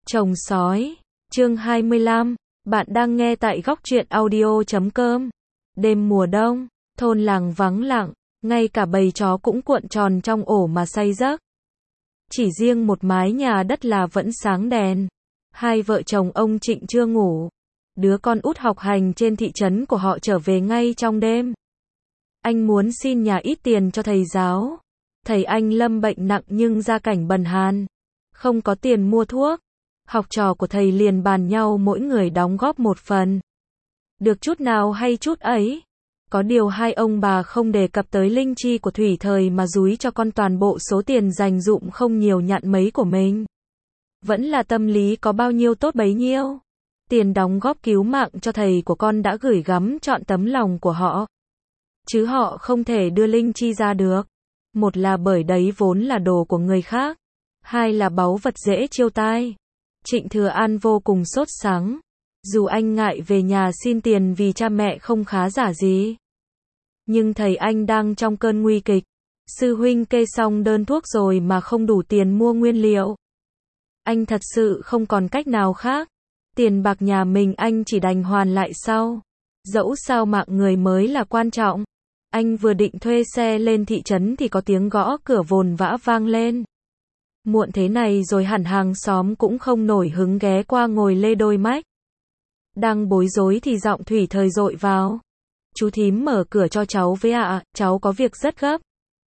Chồng sói, chương 25, bạn đang nghe tại góc truyện audio.com. Đêm mùa đông, thôn làng vắng lặng, ngay cả bầy chó cũng cuộn tròn trong ổ mà say giấc. Chỉ riêng một mái nhà đất là vẫn sáng đèn. Hai vợ chồng ông Trịnh chưa ngủ. Đứa con út học hành trên thị trấn của họ trở về ngay trong đêm. Anh muốn xin nhà ít tiền cho thầy giáo. Thầy anh lâm bệnh nặng nhưng gia cảnh bần hàn. Không có tiền mua thuốc. Học trò của thầy liền bàn nhau mỗi người đóng góp một phần. Được chút nào hay chút ấy. Có điều hai ông bà không đề cập tới linh chi của Thủy Thời mà dúi cho con toàn bộ số tiền dành dụm không nhiều nhặn mấy của mình. Vẫn là tâm lý có bao nhiêu tốt bấy nhiêu. Tiền đóng góp cứu mạng cho thầy của con đã gửi gắm trọn tấm lòng của họ. Chứ họ không thể đưa linh chi ra được. Một là bởi đấy vốn là đồ của người khác. Hai là báu vật dễ chiêu tai. Trịnh Thừa An vô cùng sốt sắng. Dù anh ngại về nhà xin tiền vì cha mẹ không khá giả gì. Nhưng thầy anh đang trong cơn nguy kịch. Sư huynh kê xong đơn thuốc rồi mà không đủ tiền mua nguyên liệu. Anh thật sự không còn cách nào khác. Tiền bạc nhà mình anh chỉ đành hoàn lại sau. Dẫu sao mạng người mới là quan trọng. Anh vừa định thuê xe lên thị trấn thì có tiếng gõ cửa vồn vã vang lên. Muộn thế này rồi hẳn hàng xóm cũng không nổi hứng ghé qua ngồi lê đôi mách. Đang bối rối thì giọng Thủy Thời dội vào. Chú thím mở cửa cho cháu với ạ, cháu có việc rất gấp.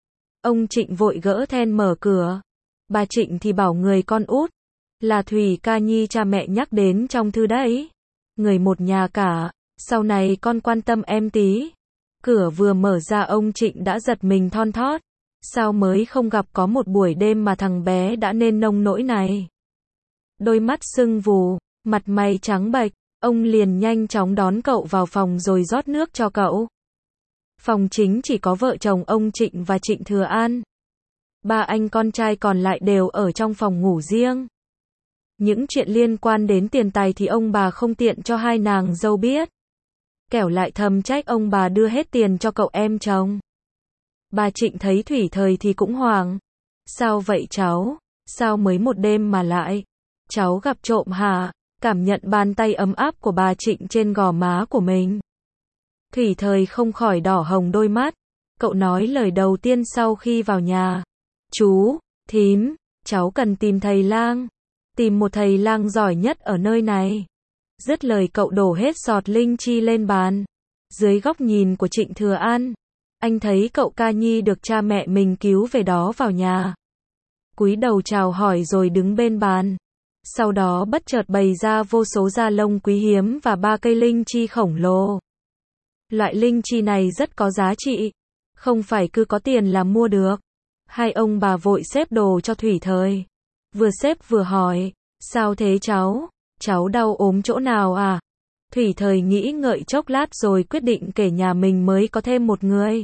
Ông Trịnh vội gỡ then mở cửa. Bà Trịnh thì bảo người con út. Là Thủy Ca Nhi cha mẹ nhắc đến trong thư đấy. Người một nhà cả, sau này con quan tâm em tí. Cửa vừa mở ra ông Trịnh đã giật mình thon thót. Sao mới không gặp có một buổi đêm mà thằng bé đã nên nông nỗi này. Đôi mắt sưng vù, mặt mày trắng bệch, ông liền nhanh chóng đón cậu vào phòng rồi rót nước cho cậu. Phòng chính chỉ có vợ chồng ông Trịnh và Trịnh Thừa An. Ba anh con trai còn lại đều ở trong phòng ngủ riêng. Những chuyện liên quan đến tiền tài thì ông bà không tiện cho hai nàng dâu biết. Kẻo lại thầm trách ông bà đưa hết tiền cho cậu em chồng. Bà Trịnh thấy Thủy Thời thì cũng hoảng. Sao vậy cháu? Sao mới một đêm mà lại? Cháu gặp trộm hả? Cảm nhận bàn tay ấm áp của bà Trịnh trên gò má của mình. Thủy Thời không khỏi đỏ hồng đôi mắt. Cậu nói lời đầu tiên sau khi vào nhà. Chú, thím, cháu cần tìm thầy lang. Tìm một thầy lang giỏi nhất ở nơi này. Dứt lời cậu đổ hết giọt linh chi lên bàn. Dưới góc nhìn của Trịnh Thừa An, anh thấy cậu Ca Nhi được cha mẹ mình cứu về đó vào nhà. Cúi đầu chào hỏi rồi đứng bên bàn. Sau đó bất chợt bày ra vô số da lông quý hiếm và 3 cây linh chi khổng lồ. Loại linh chi này rất có giá trị. Không phải cứ có tiền là mua được. Hai ông bà vội xếp đồ cho Thủy Thời. Vừa xếp vừa hỏi, sao thế cháu? Cháu đau ốm chỗ nào à? Thủy Thời nghĩ ngợi chốc lát rồi quyết định kể nhà mình mới có thêm một người.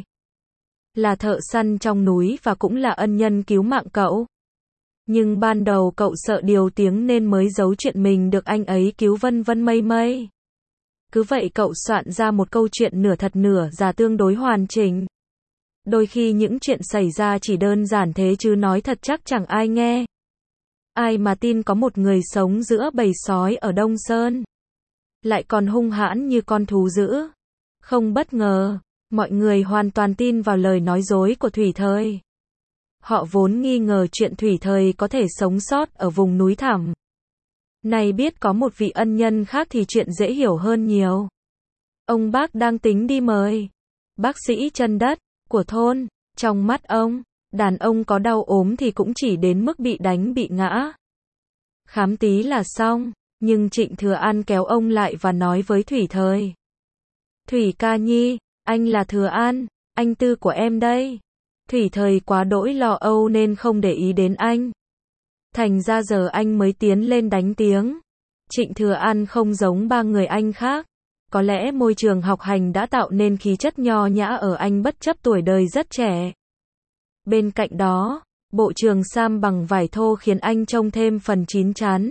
Là thợ săn trong núi và cũng là ân nhân cứu mạng cậu. Nhưng ban đầu cậu sợ điều tiếng nên mới giấu chuyện mình được anh ấy cứu vân vân mây mây. Cứ vậy cậu soạn ra một câu chuyện nửa thật nửa giả tương đối hoàn chỉnh. Đôi khi những chuyện xảy ra chỉ đơn giản thế chứ nói thật chắc chẳng ai nghe. Ai mà tin có một người sống giữa bầy sói ở Đông Sơn. Lại còn hung hãn như con thú dữ. Không bất ngờ, mọi người hoàn toàn tin vào lời nói dối của Thủy Thời. Họ vốn nghi ngờ chuyện Thủy Thời có thể sống sót ở vùng núi thẳm. Nay biết có một vị ân nhân khác thì chuyện dễ hiểu hơn nhiều. Ông bác đang tính đi mời bác sĩ chân đất của thôn. Trong mắt ông, đàn ông có đau ốm thì cũng chỉ đến mức bị đánh bị ngã. Khám tí là xong. Nhưng Trịnh Thừa An kéo ông lại và nói với Thủy Thời. Thủy Ca Nhi, anh là Thừa An, anh tư của em đây. Thủy Thời quá đỗi lo âu nên không để ý đến anh. Thành ra giờ anh mới tiến lên đánh tiếng. Trịnh Thừa An không giống ba người anh khác. Có lẽ môi trường học hành đã tạo nên khí chất nho nhã ở anh bất chấp tuổi đời rất trẻ. Bên cạnh đó, bộ trường sam bằng vải thô khiến anh trông thêm phần chín chắn.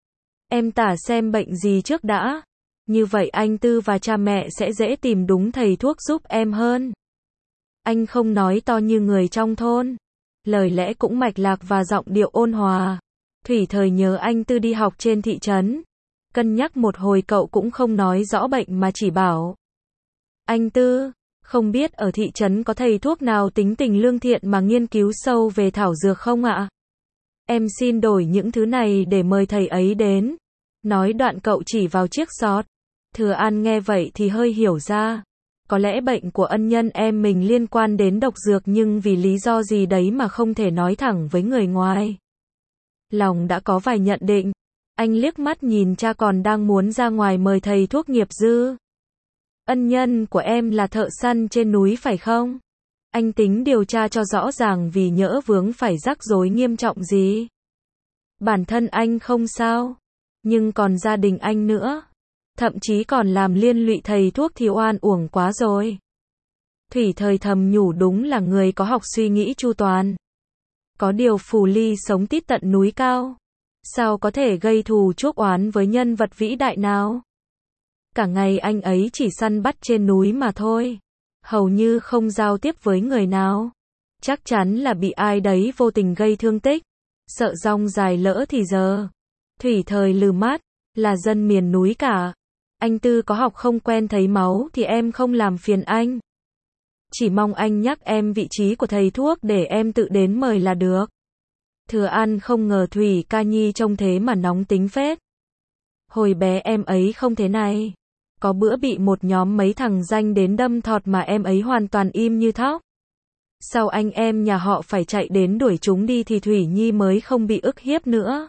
Em tả xem bệnh gì trước đã. Như vậy anh Tư và cha mẹ sẽ dễ tìm đúng thầy thuốc giúp em hơn. Anh không nói to như người trong thôn. Lời lẽ cũng mạch lạc và giọng điệu ôn hòa. Thủy Thời nhớ anh Tư đi học trên thị trấn. Cân nhắc một hồi cậu cũng không nói rõ bệnh mà chỉ bảo. Anh Tư, không biết ở thị trấn có thầy thuốc nào tính tình lương thiện mà nghiên cứu sâu về thảo dược không ạ? Em xin đổi những thứ này để mời thầy ấy đến. Nói đoạn cậu chỉ vào chiếc xót. Thừa An nghe vậy thì hơi hiểu ra. Có lẽ bệnh của ân nhân em mình liên quan đến độc dược nhưng vì lý do gì đấy mà không thể nói thẳng với người ngoài. Lòng đã có vài nhận định. Anh liếc mắt nhìn cha còn đang muốn ra ngoài mời thầy thuốc nghiệp dư. Ân nhân của em là thợ săn trên núi phải không? Anh tính điều tra cho rõ ràng vì nhỡ vướng phải rắc rối nghiêm trọng gì. Bản thân anh không sao, nhưng còn gia đình anh nữa. Thậm chí còn làm liên lụy thầy thuốc thì oan uổng quá rồi. Thủy Thời thầm nhủ đúng là người có học suy nghĩ chu toàn. Có điều Phù Ly sống tít tận núi cao. Sao có thể gây thù chuốc oán với nhân vật vĩ đại nào? Cả ngày anh ấy chỉ săn bắt trên núi mà thôi. Hầu như không giao tiếp với người nào. Chắc chắn là bị ai đấy vô tình gây thương tích. Sợ rong dài lỡ thì giờ. Thủy Thời lừ mát, là dân miền núi cả. Anh Tư có học không quen thấy máu thì em không làm phiền anh. Chỉ mong anh nhắc em vị trí của thầy thuốc để em tự đến mời là được. Thừa An không ngờ Thủy Ca Nhi trông thế mà nóng tính phết. Hồi bé em ấy không thế này. Có bữa bị một nhóm mấy thằng ranh đến đâm thọt mà em ấy hoàn toàn im như thóc. Sau anh em nhà họ phải chạy đến đuổi chúng đi thì Thủy Nhi mới không bị ức hiếp nữa.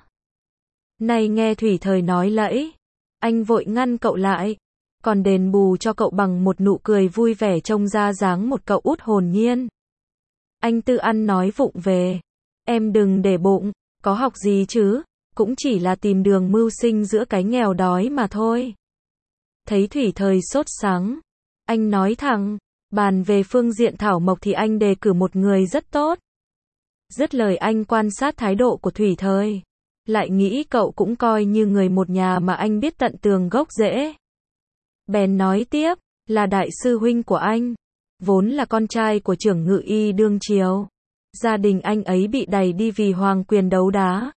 Này nghe Thủy Thời nói lẫy. Anh vội ngăn cậu lại. Còn đền bù cho cậu bằng một nụ cười vui vẻ trông ra dáng một cậu út hồn nhiên. Anh Tư ăn nói vụng về. Em đừng để bụng, có học gì chứ, cũng chỉ là tìm đường mưu sinh giữa cái nghèo đói mà thôi. Thấy Thủy Thời sốt sắng, anh nói thẳng, bàn về phương diện thảo mộc thì anh đề cử một người rất tốt. Dứt lời anh quan sát thái độ của Thủy Thời, lại nghĩ cậu cũng coi như người một nhà mà anh biết tận tường gốc rễ. Bèn nói tiếp, là đại sư huynh của anh, vốn là con trai của trưởng ngự y đương triều. Gia đình anh ấy bị đày đi vì hoàng quyền đấu đá.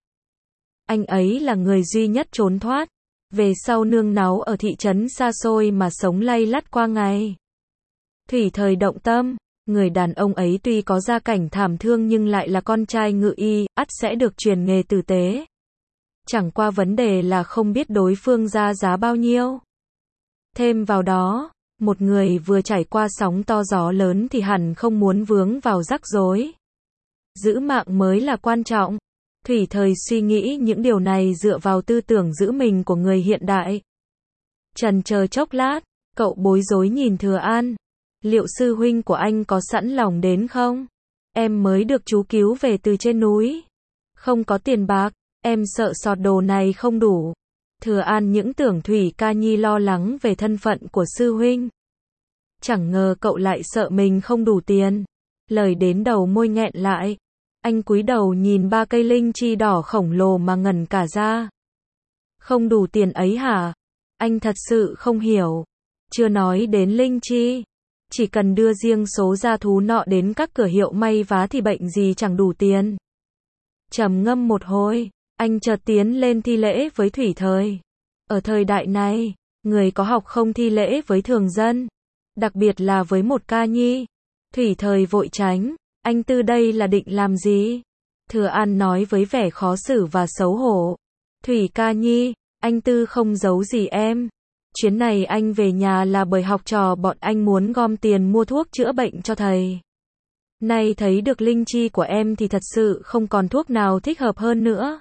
Anh ấy là người duy nhất trốn thoát, về sau nương náu ở thị trấn xa xôi mà sống lay lắt qua ngày. Thủy Thời động tâm, người đàn ông ấy tuy có gia cảnh thảm thương nhưng lại là con trai ngự y, ắt sẽ được truyền nghề tử tế. Chẳng qua vấn đề là không biết đối phương ra giá bao nhiêu. Thêm vào đó, một người vừa trải qua sóng to gió lớn thì hẳn không muốn vướng vào rắc rối. Giữ mạng mới là quan trọng. Thủy Thời suy nghĩ những điều này dựa vào tư tưởng giữ mình của người hiện đại. Chần chờ chốc lát, cậu bối rối nhìn Thừa An. Liệu sư huynh của anh có sẵn lòng đến không? Em mới được chú cứu về từ trên núi. Không có tiền bạc, em sợ sọt đồ này không đủ. Thừa An những tưởng Thủy Ca Nhi lo lắng về thân phận của sư huynh. Chẳng ngờ cậu lại sợ mình không đủ tiền. Lời đến đầu môi nghẹn lại. Anh cúi đầu nhìn ba cây linh chi đỏ khổng lồ mà ngẩn cả ra. Không đủ tiền ấy hả? Anh thật sự không hiểu. Chưa nói đến linh chi. Chỉ cần đưa riêng số gia thú nọ đến các cửa hiệu may vá thì bệnh gì chẳng đủ tiền. Trầm ngâm một hồi, anh chợt tiến lên thi lễ với Thủy Thời. Ở thời đại này, người có học không thi lễ với thường dân. Đặc biệt là với một ca nhi. Thủy Thời vội tránh. Anh Tư đây là định làm gì? Thừa An nói với vẻ khó xử và xấu hổ. Thủy Ca Nhi, anh Tư không giấu gì em. Chuyến này anh về nhà là bởi học trò bọn anh muốn gom tiền mua thuốc chữa bệnh cho thầy. Nay thấy được linh chi của em thì thật sự không còn thuốc nào thích hợp hơn nữa.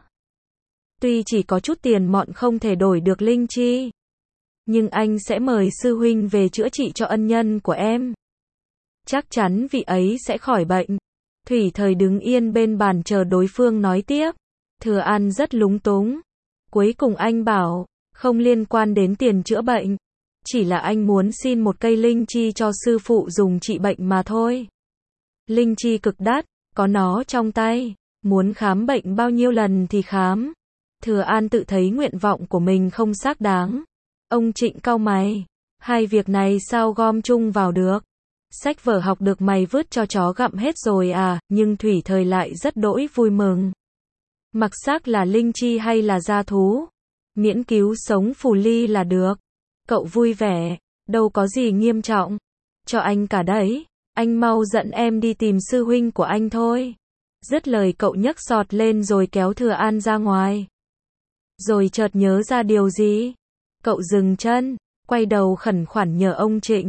Tuy chỉ có chút tiền mọn không thể đổi được linh chi. Nhưng anh sẽ mời sư huynh về chữa trị cho ân nhân của em. Chắc chắn vị ấy sẽ khỏi bệnh. Thủy Thời đứng yên bên bàn chờ đối phương nói tiếp. Thừa An rất lúng túng. Cuối cùng anh bảo, không liên quan đến tiền chữa bệnh. Chỉ là anh muốn xin một cây linh chi cho sư phụ dùng trị bệnh mà thôi. Linh chi cực đắt, có nó trong tay. Muốn khám bệnh bao nhiêu lần thì khám. Thừa An tự thấy nguyện vọng của mình không xác đáng. Ông Trịnh cau mày. Hai việc này sao gom chung vào được? Sách vở học được mày vứt cho chó gặm hết rồi à, nhưng Thủy Thời lại rất đỗi vui mừng. Mặc xác là linh chi hay là gia thú, miễn cứu sống phù ly là được. Cậu vui vẻ, đâu có gì nghiêm trọng. Cho anh cả đấy, anh mau dẫn em đi tìm sư huynh của anh thôi. Dứt lời cậu nhấc sọt lên rồi kéo Thừa An ra ngoài. Rồi chợt nhớ ra điều gì. Cậu dừng chân, quay đầu khẩn khoản nhờ ông Trịnh.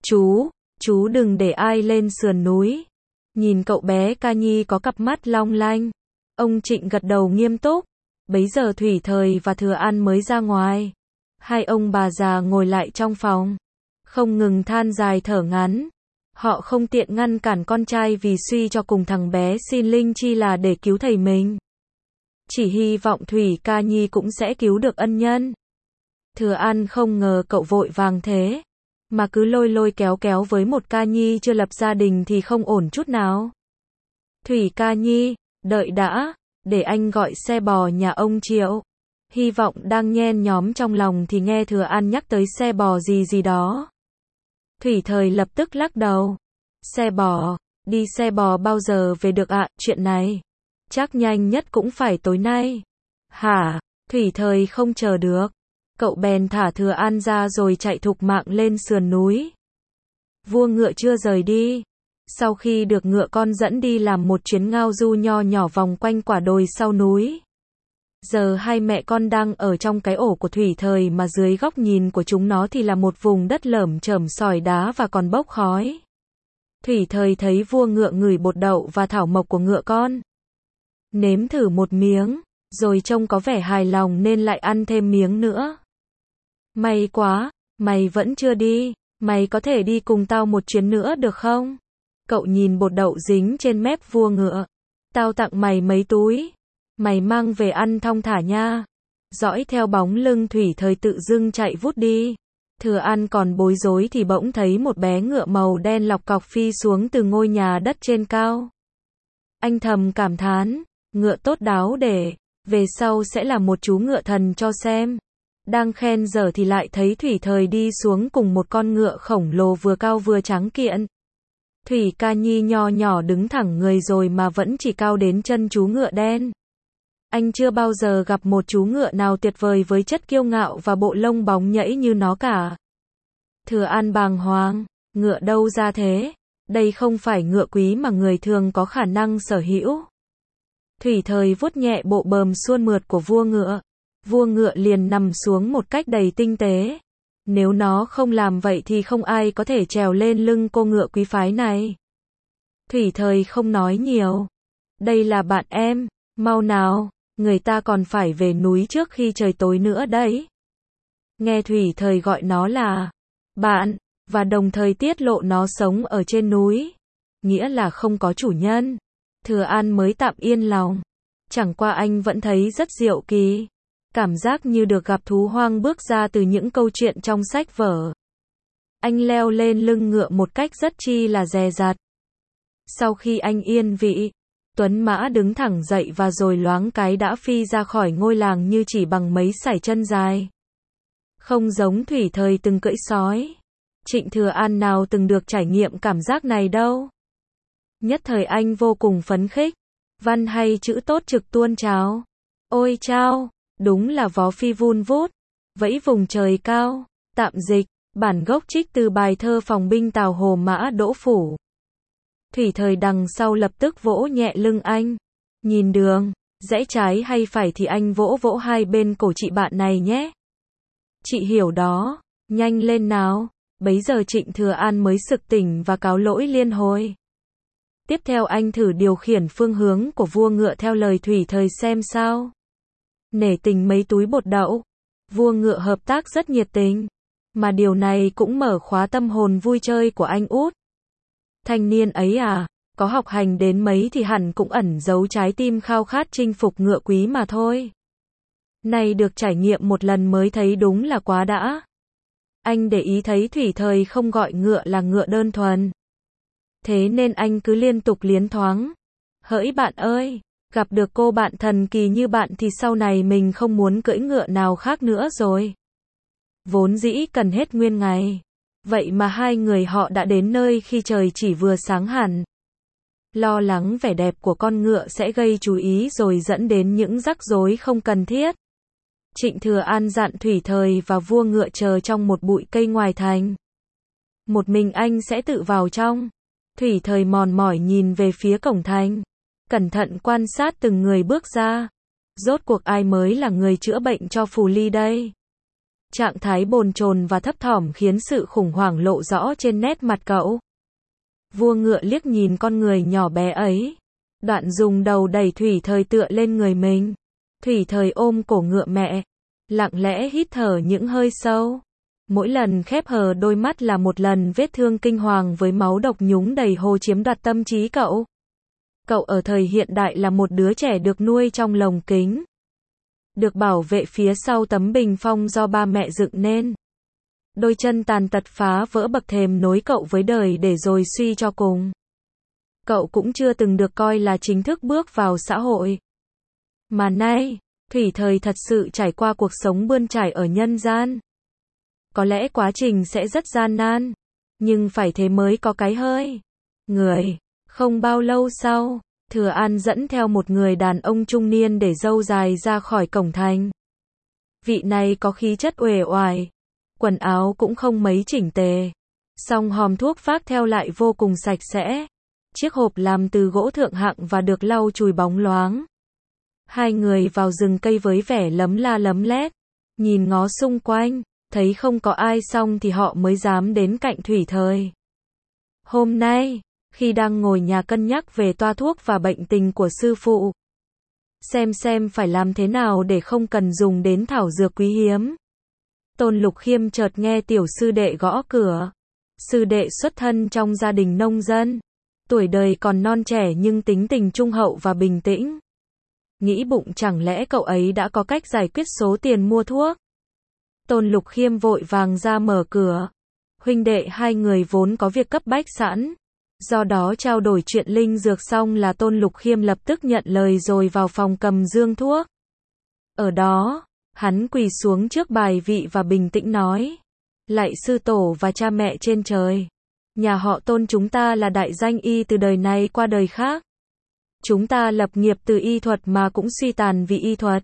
Chú đừng để ai lên sườn núi. Nhìn cậu bé ca nhi có cặp mắt long lanh. Ông Trịnh gật đầu nghiêm túc. Bấy giờ Thủy Thời và Thừa An mới ra ngoài. Hai ông bà già ngồi lại trong phòng, không ngừng than dài thở ngắn. Họ không tiện ngăn cản con trai vì suy cho cùng thằng bé xin linh chi là để cứu thầy mình. Chỉ hy vọng Thủy ca nhi cũng sẽ cứu được ân nhân. Thừa An không ngờ cậu vội vàng thế, mà cứ lôi kéo với một ca nhi chưa lập gia đình thì không ổn chút nào. Thủy ca nhi, đợi đã, để anh gọi xe bò nhà ông Triệu. Hy vọng đang nhen nhóm trong lòng thì nghe Thừa An nhắc tới xe bò gì đó. Thủy Thời lập tức lắc đầu. Xe bò, đi xe bò bao giờ về được ạ, chuyện này chắc nhanh nhất cũng phải tối nay. Hả? Thủy Thời không chờ được. Cậu bèn thả Thừa An ra rồi chạy thục mạng lên sườn núi. Vua ngựa chưa rời đi. Sau khi được ngựa con dẫn đi làm một chuyến ngao du nho nhỏ vòng quanh quả đồi sau núi. Giờ hai mẹ con đang ở trong cái ổ của Thủy Thời mà dưới góc nhìn của chúng nó thì là một vùng đất lởm chởm sỏi đá và còn bốc khói. Thủy Thời thấy vua ngựa ngửi bột đậu và thảo mộc của ngựa con. Nếm thử một miếng, rồi trông có vẻ hài lòng nên lại ăn thêm miếng nữa. May quá, mày vẫn chưa đi, mày có thể đi cùng tao một chuyến nữa được không? Cậu nhìn bột đậu dính trên mép vua ngựa. Tao tặng mày mấy túi. Mày mang về ăn thong thả nha. Dõi theo bóng lưng Thủy Thời tự dưng chạy vút đi. Thừa An còn bối rối thì bỗng thấy một bé ngựa màu đen lọc cọc phi xuống từ ngôi nhà đất trên cao. Anh thầm cảm thán, ngựa tốt đáo để về sau sẽ là một chú ngựa thần cho xem. Đang khen dở thì lại thấy Thủy Thời đi xuống cùng một con ngựa khổng lồ vừa cao vừa trắng kiện. Thủy ca nhi nho nhỏ đứng thẳng người rồi mà vẫn chỉ cao đến chân chú ngựa đen. Anh chưa bao giờ gặp một chú ngựa nào tuyệt vời với chất kiêu ngạo và bộ lông bóng nhẫy như nó cả. Thừa An bàng hoàng, ngựa đâu ra thế? Đây không phải ngựa quý mà người thường có khả năng sở hữu. Thủy Thời vuốt nhẹ bộ bờm suôn mượt của vua ngựa. Vua ngựa liền nằm xuống một cách đầy tinh tế. Nếu nó không làm vậy thì không ai có thể trèo lên lưng cô ngựa quý phái này. Thủy Thời không nói nhiều. Đây là bạn em, mau nào, người ta còn phải về núi trước khi trời tối nữa đấy. Nghe Thủy Thời gọi nó là bạn, và đồng thời tiết lộ nó sống ở trên núi, nghĩa là không có chủ nhân. Thừa An mới tạm yên lòng. Chẳng qua anh vẫn thấy rất diệu kỳ. Cảm giác như được gặp thú hoang bước ra từ những câu chuyện trong sách vở. Anh leo lên lưng ngựa một cách rất chi là dè dặt. Sau khi anh yên vị, tuấn mã đứng thẳng dậy và rồi loáng cái đã phi ra khỏi ngôi làng như chỉ bằng mấy sải chân dài. Không giống Thủy Thời từng cưỡi sói. Trịnh Thừa An nào từng được trải nghiệm cảm giác này đâu. Nhất thời anh vô cùng phấn khích. Văn hay chữ tốt trực tuôn trào. Ôi chao, đúng là vó phi vun vút, vẫy vùng trời cao. Tạm dịch, bản gốc trích từ bài thơ Phòng binh Tào Hồ Mã Đỗ Phủ. Thủy Thời đằng sau lập tức vỗ nhẹ lưng anh. Nhìn đường, rẽ trái hay phải thì anh vỗ hai bên cổ chị bạn này nhé. Chị hiểu đó, nhanh lên nào. Bấy giờ Trịnh Thừa An mới sực tỉnh và cáo lỗi liên hồi. Tiếp theo anh thử điều khiển phương hướng của vua ngựa theo lời Thủy Thời xem sao. Nể tình mấy túi bột đậu, vua ngựa hợp tác rất nhiệt tình. Mà điều này cũng mở khóa tâm hồn vui chơi của anh út. Thanh niên ấy à, có học hành đến mấy thì hẳn cũng ẩn giấu trái tim khao khát chinh phục ngựa quý mà thôi. Này được trải nghiệm một lần mới thấy đúng là quá đã. Anh để ý thấy Thủy Thời không gọi ngựa là ngựa đơn thuần. Thế nên anh cứ liên tục liến thoáng. Hỡi bạn ơi, gặp được cô bạn thần kỳ như bạn thì sau này mình không muốn cưỡi ngựa nào khác nữa rồi. Vốn dĩ cần hết nguyên ngày. Vậy mà hai người họ đã đến nơi khi trời chỉ vừa sáng hẳn. lo lắng vẻ đẹp của con ngựa sẽ gây chú ý rồi dẫn đến những rắc rối không cần thiết. Trịnh Thừa An dặn Thủy Thời và vua ngựa chờ trong một bụi cây ngoài thành. Một mình anh sẽ tự vào trong. Thủy Thời mòn mỏi nhìn về phía cổng thành, cẩn thận quan sát từng người bước ra. Rốt cuộc ai mới là người chữa bệnh cho Phù Ly đây? Trạng thái bồn chồn và thấp thỏm khiến sự khủng hoảng lộ rõ trên nét mặt cậu. Vua ngựa liếc nhìn con người nhỏ bé ấy, đoạn dùng đầu đẩy Thủy Thời tựa lên người mình. Thủy Thời ôm cổ ngựa mẹ, lặng lẽ hít thở những hơi sâu. Mỗi lần khép hờ đôi mắt là một lần vết thương kinh hoàng với máu độc nhúng đầy hồ chiếm đoạt tâm trí cậu. Cậu ở thời hiện đại là một đứa trẻ được nuôi trong lồng kính, được bảo vệ phía sau tấm bình phong do ba mẹ dựng nên. Đôi chân tàn tật phá vỡ bậc thềm nối cậu với đời để rồi suy cho cùng. Cậu cũng chưa từng được coi là chính thức bước vào xã hội. Mà nay, Thủy Thời thật sự trải qua cuộc sống bươn trải ở nhân gian. Có lẽ quá trình sẽ rất gian nan, nhưng phải thế mới có cái hơi. Người, không bao lâu sau, Thừa An dẫn theo một người đàn ông trung niên để râu dài ra khỏi cổng thành. Vị này có khí chất uể oải, quần áo cũng không mấy chỉnh tề, song hòm thuốc vác theo lại vô cùng sạch sẽ. Chiếc hộp làm từ gỗ thượng hạng và được lau chùi bóng loáng. Hai người vào rừng cây với vẻ lấm la lấm lét, nhìn ngó xung quanh, thấy không có ai xong thì họ mới dám đến cạnh Thủy Thời. Hôm nay, khi đang ngồi nhà cân nhắc về toa thuốc và bệnh tình của sư phụ, xem phải làm thế nào để không cần dùng đến thảo dược quý hiếm, Tôn Lục Khiêm chợt nghe tiểu sư đệ gõ cửa. Sư đệ xuất thân trong gia đình nông dân, tuổi đời còn non trẻ nhưng tính tình trung hậu và bình tĩnh. Nghĩ bụng chẳng lẽ cậu ấy đã có cách giải quyết số tiền mua thuốc. Tôn Lục Khiêm vội vàng ra mở cửa. Huynh đệ hai người vốn có việc cấp bách sẵn, do đó trao đổi chuyện linh dược xong là Tôn Lục Khiêm lập tức nhận lời rồi vào phòng cầm dương thuốc. Ở đó, hắn quỳ xuống trước bài vị và bình tĩnh nói: Lạy sư tổ và cha mẹ trên trời, nhà họ Tôn chúng ta là đại danh y từ đời này qua đời khác. Chúng ta lập nghiệp từ y thuật mà cũng suy tàn vì y thuật.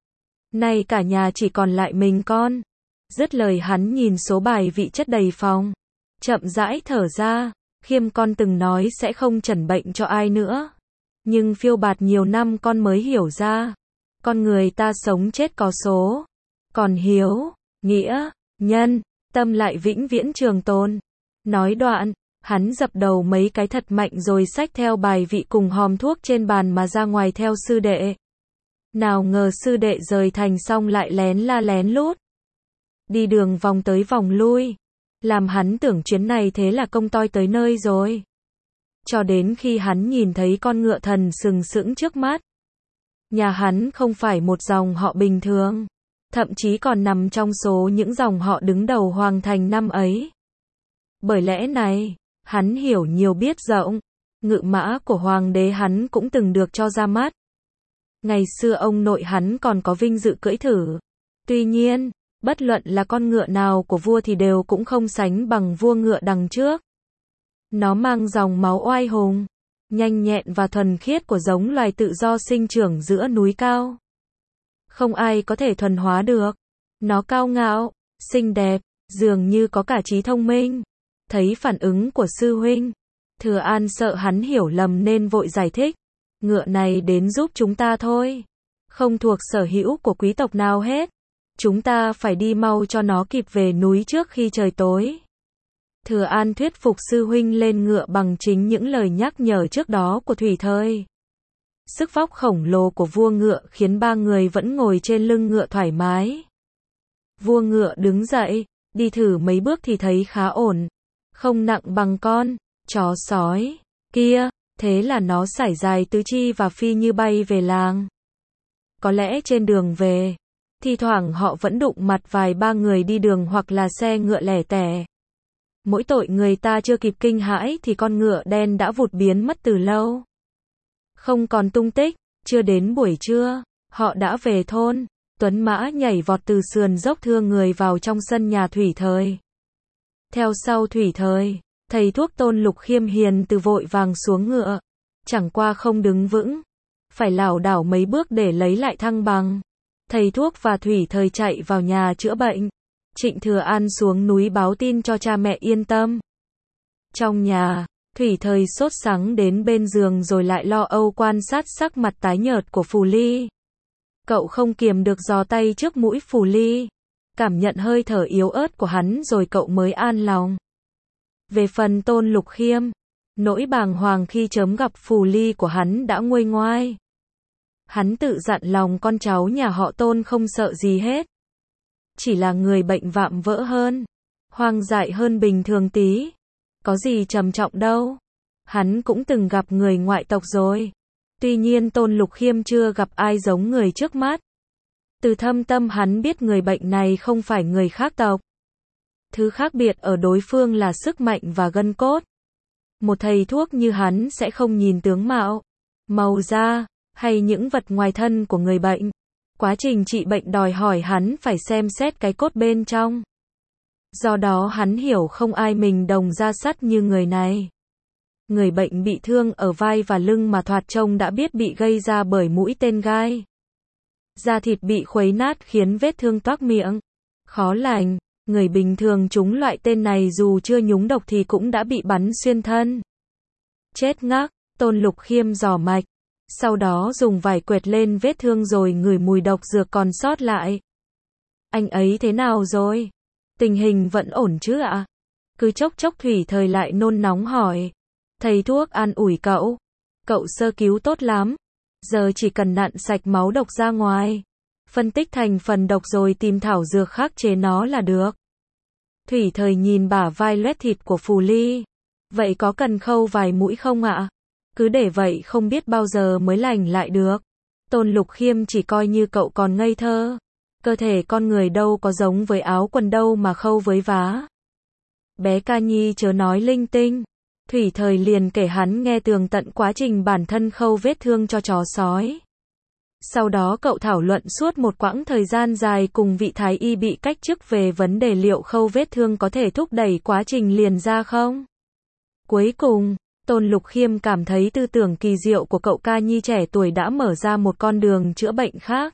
Nay cả nhà chỉ còn lại mình con. Dứt lời hắn nhìn số bài vị chất đầy phòng, chậm rãi thở ra. Khiêm con từng nói sẽ không chẩn bệnh cho ai nữa, nhưng phiêu bạt nhiều năm con mới hiểu ra, con người ta sống chết có số, còn hiếu, nghĩa, nhân, tâm lại vĩnh viễn trường tồn. Nói đoạn, hắn dập đầu mấy cái thật mạnh rồi xách theo bài vị cùng hòm thuốc trên bàn mà ra ngoài theo sư đệ. Nào ngờ sư đệ rời thành xong lại lén la lén lút, đi đường vòng tới vòng lui, làm hắn tưởng chuyến này thế là công toi tới nơi rồi. Cho đến khi hắn nhìn thấy con ngựa thần sừng sững trước mắt. Nhà hắn không phải một dòng họ bình thường, thậm chí còn nằm trong số những dòng họ đứng đầu hoàng thành năm ấy. Bởi lẽ này, hắn hiểu nhiều biết rộng, ngự mã của hoàng đế hắn cũng từng được cho ra mắt. Ngày xưa ông nội hắn còn có vinh dự cưỡi thử. Tuy nhiên, bất luận là con ngựa nào của vua thì đều cũng không sánh bằng vua ngựa đằng trước. Nó mang dòng máu oai hùng, nhanh nhẹn và thuần khiết của giống loài tự do sinh trưởng giữa núi cao. Không ai có thể thuần hóa được. Nó cao ngạo, xinh đẹp, dường như có cả trí thông minh. Thấy phản ứng của sư huynh, Thừa An sợ hắn hiểu lầm nên vội giải thích. Ngựa này đến giúp chúng ta thôi, không thuộc sở hữu của quý tộc nào hết. Chúng ta phải đi mau cho nó kịp về núi trước khi trời tối. Thừa An thuyết phục sư huynh lên ngựa bằng chính những lời nhắc nhở trước đó của Thủy Thời. Sức vóc khổng lồ của vua ngựa khiến ba người vẫn ngồi trên lưng ngựa thoải mái. Vua ngựa đứng dậy, đi thử mấy bước thì thấy khá ổn, không nặng bằng con chó sói kia, thế là nó sải dài tứ chi và phi như bay về làng. Có lẽ trên đường về, thi thoảng họ vẫn đụng mặt vài ba người đi đường hoặc là xe ngựa lẻ tẻ. Mỗi tội người ta chưa kịp kinh hãi thì con ngựa đen đã vụt biến mất từ lâu. Không còn tung tích, chưa đến buổi trưa, họ đã về thôn. Tuấn mã nhảy vọt từ sườn dốc thưa người vào trong sân nhà Thủy Thời. Theo sau Thủy Thời, thầy thuốc Tôn Lục Khiêm hiền từ vội vàng xuống ngựa. chẳng qua không đứng vững, phải lảo đảo mấy bước để lấy lại thăng bằng. Thầy thuốc và Thủy Thời chạy vào nhà chữa bệnh. Trịnh Thừa An xuống núi báo tin cho cha mẹ yên tâm. Trong nhà, Thủy Thời sốt sắng đến bên giường rồi lại lo âu quan sát sắc mặt tái nhợt của Phù Ly. Cậu không kiềm được giò tay trước mũi Phù Ly, cảm nhận hơi thở yếu ớt của hắn rồi cậu mới an lòng. Về phần Tôn Lục Khiêm, nỗi bàng hoàng khi chớm gặp Phù Ly của hắn đã nguôi ngoai. Hắn tự dặn lòng con cháu nhà họ Tôn không sợ gì hết. Chỉ là người bệnh vạm vỡ hơn, hoang dại hơn bình thường tí. Có gì trầm trọng đâu. Hắn cũng từng gặp người ngoại tộc rồi. Tuy nhiên Tôn Lục Khiêm chưa gặp ai giống người trước mắt. Từ thâm tâm hắn biết người bệnh này không phải người khác tộc. Thứ khác biệt ở đối phương là sức mạnh và gân cốt. Một thầy thuốc như hắn sẽ không nhìn tướng mạo, màu da, hay những vật ngoài thân của người bệnh. Quá trình trị bệnh đòi hỏi hắn phải xem xét cái cốt bên trong. Do đó hắn hiểu không ai mình đồng da sắt như người này. Người bệnh bị thương ở vai và lưng mà thoạt trông đã biết bị gây ra bởi mũi tên gai. Da thịt bị khuấy nát khiến vết thương toác miệng, khó lành. Người bình thường trúng loại tên này dù chưa nhúng độc thì cũng đã bị bắn xuyên thân. Chết ngắc, Tôn Lục Khiêm dò mạch. Sau đó dùng vải quệt lên vết thương rồi ngửi mùi độc dược còn sót lại. Anh ấy thế nào rồi? Tình hình vẫn ổn chứ ạ? Cứ chốc chốc Thủy Thời lại nôn nóng hỏi. Thầy thuốc an ủi cậu. Cậu sơ cứu tốt lắm. Giờ chỉ cần nặn sạch máu độc ra ngoài. Phân tích thành phần độc rồi tìm thảo dược khắc chế nó là được. Thủy Thời nhìn bả vai loét thịt của Phù Ly. Vậy có cần khâu vài mũi không ạ? Cứ để vậy không biết bao giờ mới lành lại được. Tôn Lục Khiêm chỉ coi như cậu còn ngây thơ. Cơ thể con người đâu có giống với áo quần đâu mà khâu với vá. Bé Ca Nhi chớ nói linh tinh. Thủy Thời liền kể hắn nghe tường tận quá trình bản thân khâu vết thương cho chó sói. Sau đó cậu thảo luận suốt một quãng thời gian dài cùng vị thái y bị cách chức về vấn đề liệu khâu vết thương có thể thúc đẩy quá trình liền ra không. Cuối cùng, Tôn Lục Khiêm cảm thấy tư tưởng kỳ diệu của cậu Ca Nhi trẻ tuổi đã mở ra một con đường chữa bệnh khác.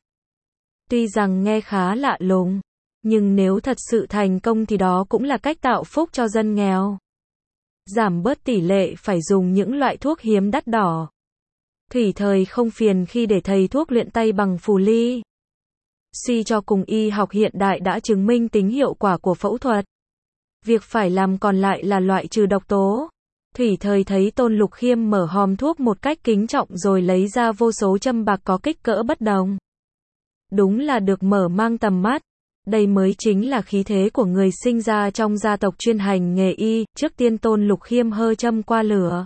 Tuy rằng nghe khá lạ lùng, nhưng nếu thật sự thành công thì đó cũng là cách tạo phúc cho dân nghèo. Giảm bớt tỷ lệ phải dùng những loại thuốc hiếm đắt đỏ. Thủy Thời không phiền khi để thầy thuốc luyện tay bằng Phù Ly. Suy cho cùng y học hiện đại đã chứng minh tính hiệu quả của phẫu thuật. Việc phải làm còn lại là loại trừ độc tố. Thủy Thời thấy Tôn Lục Khiêm mở hòm thuốc một cách kính trọng rồi lấy ra vô số châm bạc có kích cỡ bất đồng. Đúng là được mở mang tầm mắt. Đây mới chính là khí thế của người sinh ra trong gia tộc chuyên hành nghề y. Trước tiên Tôn Lục Khiêm hơ châm qua lửa.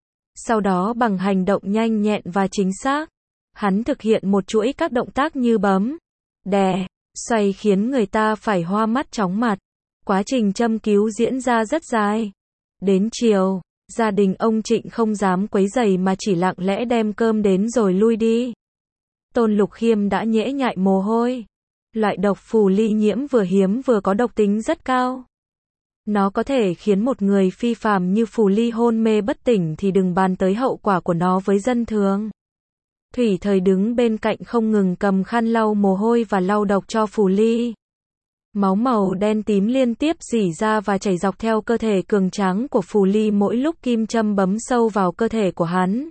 Sau đó bằng hành động nhanh nhẹn và chính xác, hắn thực hiện một chuỗi các động tác như bấm, đè, xoay khiến người ta phải hoa mắt chóng mặt. Quá trình châm cứu diễn ra rất dài. Đến chiều, gia đình ông Trịnh không dám quấy rầy mà chỉ lặng lẽ đem cơm đến rồi lui đi. Tôn Lục Khiêm đã nhễ nhại mồ hôi. Loại độc Phù Ly nhiễm vừa hiếm vừa có độc tính rất cao. Nó có thể khiến một người phi phàm như Phù Ly hôn mê bất tỉnh thì đừng bàn tới hậu quả của nó với dân thường. Thủy Thời đứng bên cạnh không ngừng cầm khăn lau mồ hôi và lau độc cho Phù Ly. Máu màu đen tím liên tiếp rỉ ra và chảy dọc theo cơ thể cường tráng của Phù Ly mỗi lúc kim châm bấm sâu vào cơ thể của hắn.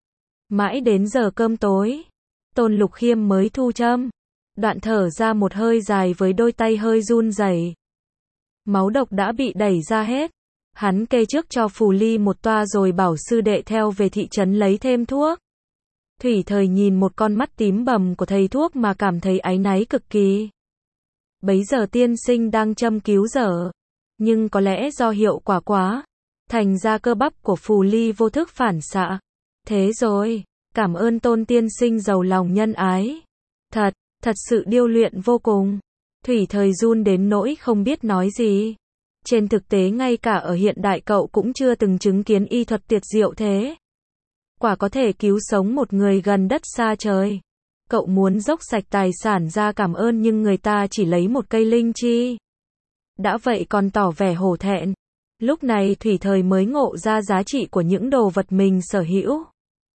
Mãi đến giờ cơm tối, Tôn Lục Khiêm mới thu châm. Đoạn thở ra một hơi dài với đôi tay hơi run rẩy. Máu độc đã bị đẩy ra hết. Hắn kê trước cho Phù Ly một toa rồi bảo sư đệ theo về thị trấn lấy thêm thuốc. Thủy Thời nhìn một con mắt tím bầm của thầy thuốc mà cảm thấy áy náy cực kỳ. Bấy giờ tiên sinh đang châm cứu dở. Nhưng có lẽ do hiệu quả quá. Thành ra cơ bắp của Phù Ly vô thức phản xạ. Thế rồi, cảm ơn Tôn tiên sinh giàu lòng nhân ái. Thật sự điêu luyện vô cùng. Thủy Thời run đến nỗi không biết nói gì. Trên thực tế ngay cả ở hiện đại cậu cũng chưa từng chứng kiến y thuật tuyệt diệu thế. Quả có thể cứu sống một người gần đất xa trời. Cậu muốn dốc sạch tài sản ra cảm ơn nhưng người ta chỉ lấy một cây linh chi. Đã vậy còn tỏ vẻ hổ thẹn. Lúc này Thủy Thời mới ngộ ra giá trị của những đồ vật mình sở hữu.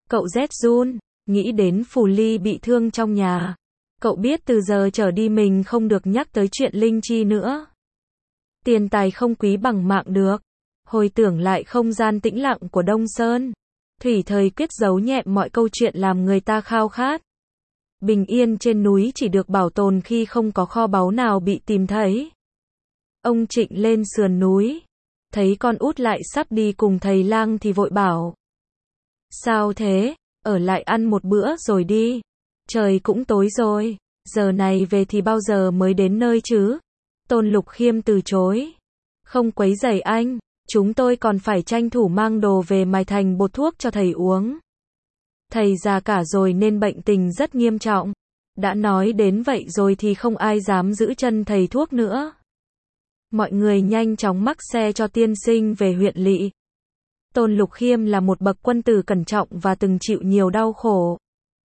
Cậu rét run, nghĩ đến Phù Ly bị thương trong nhà. Cậu biết từ giờ trở đi mình không được nhắc tới chuyện linh chi nữa. Tiền tài không quý bằng mạng được. Hồi tưởng lại không gian tĩnh lặng của Đông Sơn, Thủy Thời quyết giấu nhẹm mọi câu chuyện làm người ta khao khát. Bình yên trên núi chỉ được bảo tồn khi không có kho báu nào bị tìm thấy. Ông Trịnh lên sườn núi, thấy con út lại sắp đi cùng thầy lang thì vội bảo. Sao thế, ở lại ăn một bữa rồi đi. Trời cũng tối rồi, giờ này về thì bao giờ mới đến nơi chứ? Tôn Lục Khiêm từ chối. Không quấy rầy anh, chúng tôi còn phải tranh thủ mang đồ về mài thành bột thuốc cho thầy uống. Thầy già cả rồi nên bệnh tình rất nghiêm trọng. Đã nói đến vậy rồi thì không ai dám giữ chân thầy thuốc nữa. Mọi người nhanh chóng mắc xe cho tiên sinh về huyện lỵ. Tôn Lục Khiêm là một bậc quân tử cẩn trọng và từng chịu nhiều đau khổ.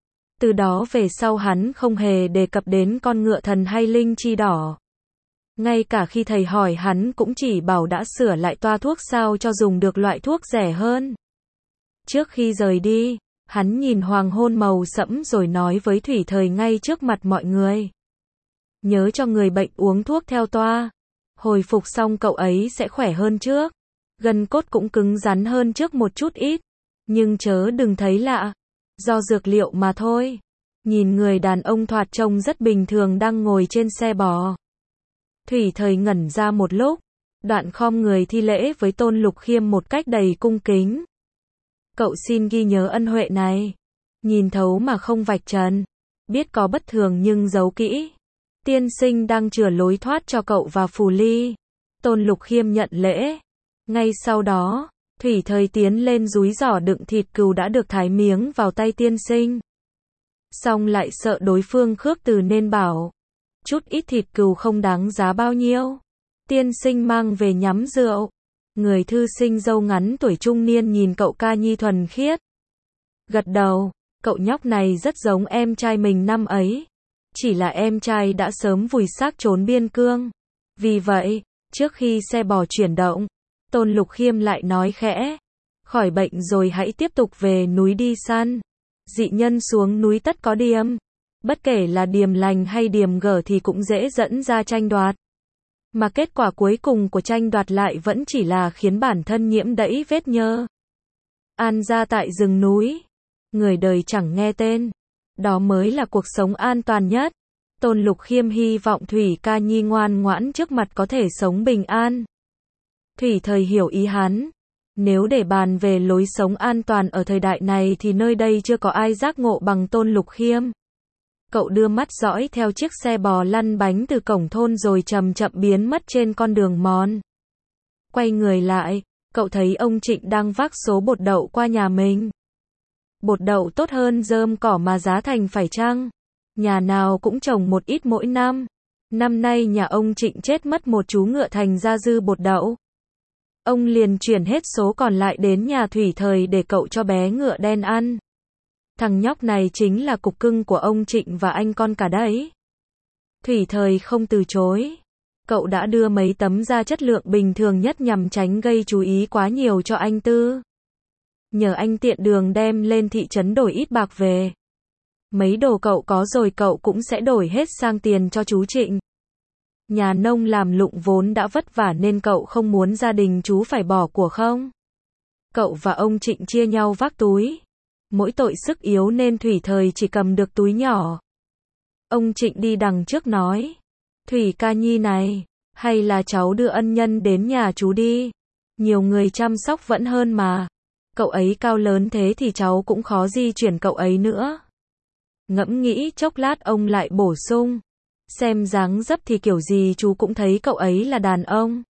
Từ đó về sau hắn không hề đề cập đến con ngựa thần hay linh chi đỏ. Ngay cả khi thầy hỏi hắn cũng chỉ bảo đã sửa lại toa thuốc sao cho dùng được loại thuốc rẻ hơn. Trước khi rời đi, hắn nhìn hoàng hôn màu sẫm rồi nói với Thủy Thời ngay trước mặt mọi người. Nhớ cho người bệnh uống thuốc theo toa. Hồi phục xong cậu ấy sẽ khỏe hơn trước. Gân cốt cũng cứng rắn hơn trước một chút ít. Nhưng chớ đừng thấy lạ. Do dược liệu mà thôi. Nhìn người đàn ông thoạt trông rất bình thường đang ngồi trên xe bò. Thủy Thời ngẩn ra một lúc. Đoạn khom người thi lễ với Tôn Lục Khiêm một cách đầy cung kính. Cậu xin ghi nhớ ân huệ này. Nhìn thấu mà không vạch trần. Biết có bất thường nhưng giấu kỹ. Tiên sinh đang chừa lối thoát cho cậu và Phù Ly. Tôn Lục Khiêm nhận lễ. Ngay sau đó, Thủy Thời tiến lên dúi giỏ đựng thịt cừu đã được thái miếng vào tay tiên sinh. Xong lại sợ đối phương khước từ nên bảo. Chút ít thịt cừu không đáng giá bao nhiêu. Tiên sinh mang về nhắm rượu. Người thư sinh râu ngắn tuổi trung niên nhìn cậu ca nhi thuần khiết. Gật đầu, cậu nhóc này rất giống em trai mình năm ấy. Chỉ là em trai đã sớm vùi xác trốn biên cương. Vì vậy, trước khi xe bò chuyển động, Tôn Lục Khiêm lại nói khẽ. Khỏi bệnh rồi hãy tiếp tục về núi đi săn. Dị nhân xuống núi tất có điềm. Bất kể là điềm lành hay điềm gở thì cũng dễ dẫn ra tranh đoạt. Mà kết quả cuối cùng của tranh đoạt lại vẫn chỉ là khiến bản thân nhiễm đẫy vết nhơ. An gia tại rừng núi. Người đời chẳng nghe tên. Đó mới là cuộc sống an toàn nhất. Tôn Lục Khiêm hy vọng Thủy Ca Nhi ngoan ngoãn trước mặt có thể sống bình an. Thủy Thời hiểu ý hắn. Nếu để bàn về lối sống an toàn ở thời đại này thì nơi đây chưa có ai giác ngộ bằng Tôn Lục Khiêm. Cậu đưa mắt dõi theo chiếc xe bò lăn bánh từ cổng thôn rồi chậm chậm biến mất trên con đường mòn. Quay người lại, cậu thấy ông Trịnh đang vác số bột đậu qua nhà mình. Bột đậu tốt hơn rơm cỏ mà giá thành phải chăng? Nhà nào cũng trồng một ít mỗi năm. Năm nay nhà ông Trịnh chết mất một chú ngựa thành ra dư bột đậu. Ông liền chuyển hết số còn lại đến nhà Thủy Thời để cậu cho bé ngựa đen ăn. Thằng nhóc này chính là cục cưng của ông Trịnh và anh con cả đấy. Thủy Thời không từ chối. Cậu đã đưa mấy tấm da chất lượng bình thường nhất nhằm tránh gây chú ý quá nhiều cho anh Tư. Nhờ anh tiện đường đem lên thị trấn đổi ít bạc về. Mấy đồ cậu có rồi cậu cũng sẽ đổi hết sang tiền cho chú Trịnh. Nhà nông làm lụng vốn đã vất vả nên cậu không muốn gia đình chú phải bỏ của không. Cậu và ông Trịnh chia nhau vác túi. Mỗi tội sức yếu nên Thủy Thời chỉ cầm được túi nhỏ. Ông Trịnh đi đằng trước nói. Thủy Ca Nhi này, hay là cháu đưa ân nhân đến nhà chú đi. Nhiều người chăm sóc vẫn hơn mà. Cậu ấy cao lớn thế thì cháu cũng khó di chuyển cậu ấy nữa. Ngẫm nghĩ chốc lát ông lại bổ sung. Xem dáng dấp thì kiểu gì chú cũng thấy cậu ấy là đàn ông.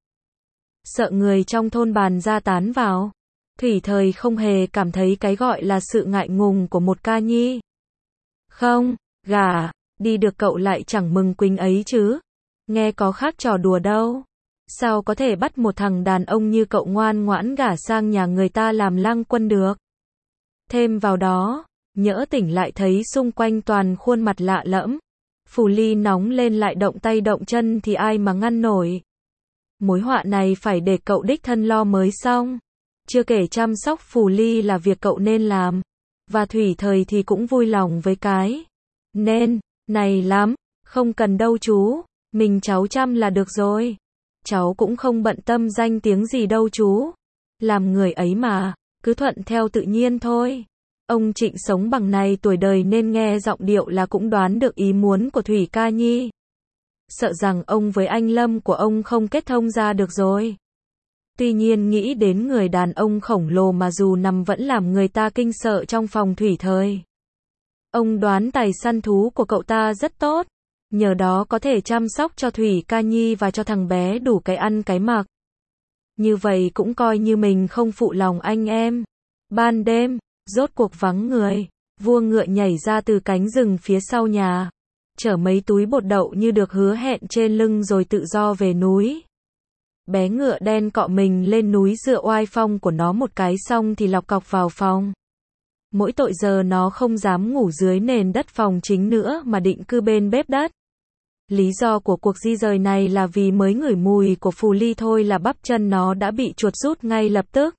Sợ người trong thôn bàn ra tán vào. Thủy Thời không hề cảm thấy cái gọi là sự ngại ngùng của một ca nhi. Không, gả, đi được cậu lại chẳng mừng quỳnh ấy chứ. Nghe có khác trò đùa đâu. Sao có thể bắt một thằng đàn ông như cậu ngoan ngoãn gả sang nhà người ta làm lang quân được. Thêm vào đó, nhỡ tỉnh lại thấy xung quanh toàn khuôn mặt lạ lẫm. Phù Ly nóng lên lại động tay động chân thì ai mà ngăn nổi. Mối họa này phải để cậu đích thân lo mới xong. Chưa kể chăm sóc Phù Ly là việc cậu nên làm. Và Thủy Thời thì cũng vui lòng với cái nên này lắm, không cần đâu chú, mình cháu chăm là được rồi. Cháu cũng không bận tâm danh tiếng gì đâu chú. Làm người ấy mà, cứ thuận theo tự nhiên thôi. Ông Trịnh sống bằng này tuổi đời nên nghe giọng điệu là cũng đoán được ý muốn của Thủy Ca Nhi. Sợ rằng ông với anh Lâm của ông không kết thông ra được rồi. Tuy nhiên nghĩ đến người đàn ông khổng lồ mà dù nằm vẫn làm người ta kinh sợ trong phòng Thủy Thời. Ông đoán tài săn thú của cậu ta rất tốt. Nhờ đó có thể chăm sóc cho Thủy Ca Nhi và cho thằng bé đủ cái ăn cái mặc. Như vậy cũng coi như mình không phụ lòng anh em. Ban đêm, rốt cuộc vắng người, vua ngựa nhảy ra từ cánh rừng phía sau nhà, chở mấy túi bột đậu như được hứa hẹn trên lưng rồi tự do về núi. Bé ngựa đen cọ mình lên núi dựa oai phong của nó một cái xong thì lọc cọc vào phòng. Mỗi tội giờ nó không dám ngủ dưới nền đất phòng chính nữa mà định cư bên bếp đất. Lý do của cuộc di rời này là vì mới ngửi mùi của phù ly thôi là bắp chân nó đã bị chuột rút ngay lập tức.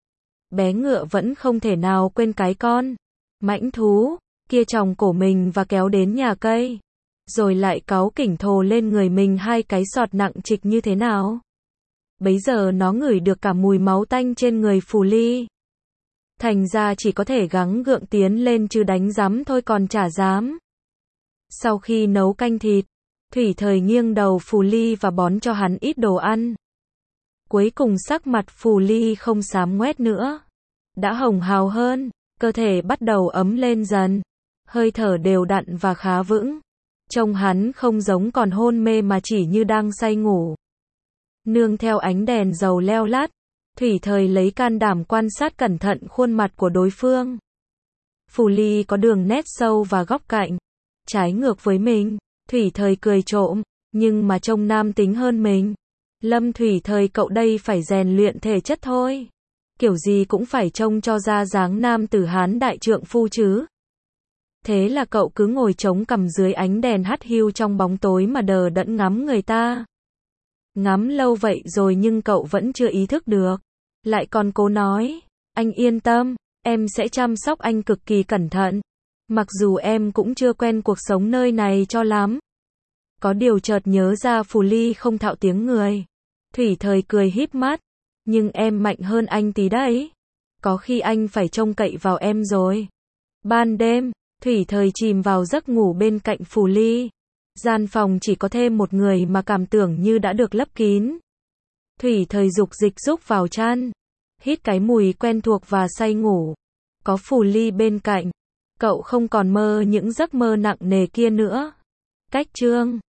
Bé ngựa vẫn không thể nào quên cái con mãnh thú kia chòng cổ mình và kéo đến nhà cây. Rồi lại cáu kỉnh thồ lên người mình hai cái sọt nặng trịch như thế nào. Bấy giờ nó ngửi được cả mùi máu tanh trên người phù ly. Thành ra chỉ có thể gắng gượng tiến lên chứ đánh rắm thôi còn chả dám. Sau khi nấu canh thịt, Thủy Thời nghiêng đầu phù ly và bón cho hắn ít đồ ăn. Cuối cùng sắc mặt phù ly không xám ngoét nữa. Đã hồng hào hơn, cơ thể bắt đầu ấm lên dần. Hơi thở đều đặn và khá vững. Trông hắn không giống còn hôn mê mà chỉ như đang say ngủ. Nương theo ánh đèn dầu leo lát, Thủy Thời lấy can đảm quan sát cẩn thận khuôn mặt của đối phương. Phù ly có đường nét sâu và góc cạnh. Trái ngược với mình, Thủy Thời cười trộm, nhưng mà trông nam tính hơn mình. Lâm Thủy Thời cậu đây phải rèn luyện thể chất thôi. Kiểu gì cũng phải trông cho ra dáng nam tử Hán đại trượng phu chứ. Thế là cậu cứ ngồi chống cằm dưới ánh đèn hắt hiu trong bóng tối mà đờ đẫn ngắm người ta. Ngắm lâu vậy rồi nhưng cậu vẫn chưa ý thức được. Lại còn cố nói, anh yên tâm, em sẽ chăm sóc anh cực kỳ cẩn thận. Mặc dù em cũng chưa quen cuộc sống nơi này cho lắm. Có điều chợt nhớ ra phù ly không thạo tiếng người. Thủy Thời cười híp mắt. Nhưng em mạnh hơn anh tí đấy. Có khi anh phải trông cậy vào em rồi. Ban đêm, Thủy Thời chìm vào giấc ngủ bên cạnh phù ly. Gian phòng chỉ có thêm một người mà cảm tưởng như đã được lấp kín. Thủy Thời dục dịch rúc vào chăn. Hít cái mùi quen thuộc và say ngủ. Có phù ly bên cạnh. Cậu không còn mơ những giấc mơ nặng nề kia nữa. Cách chương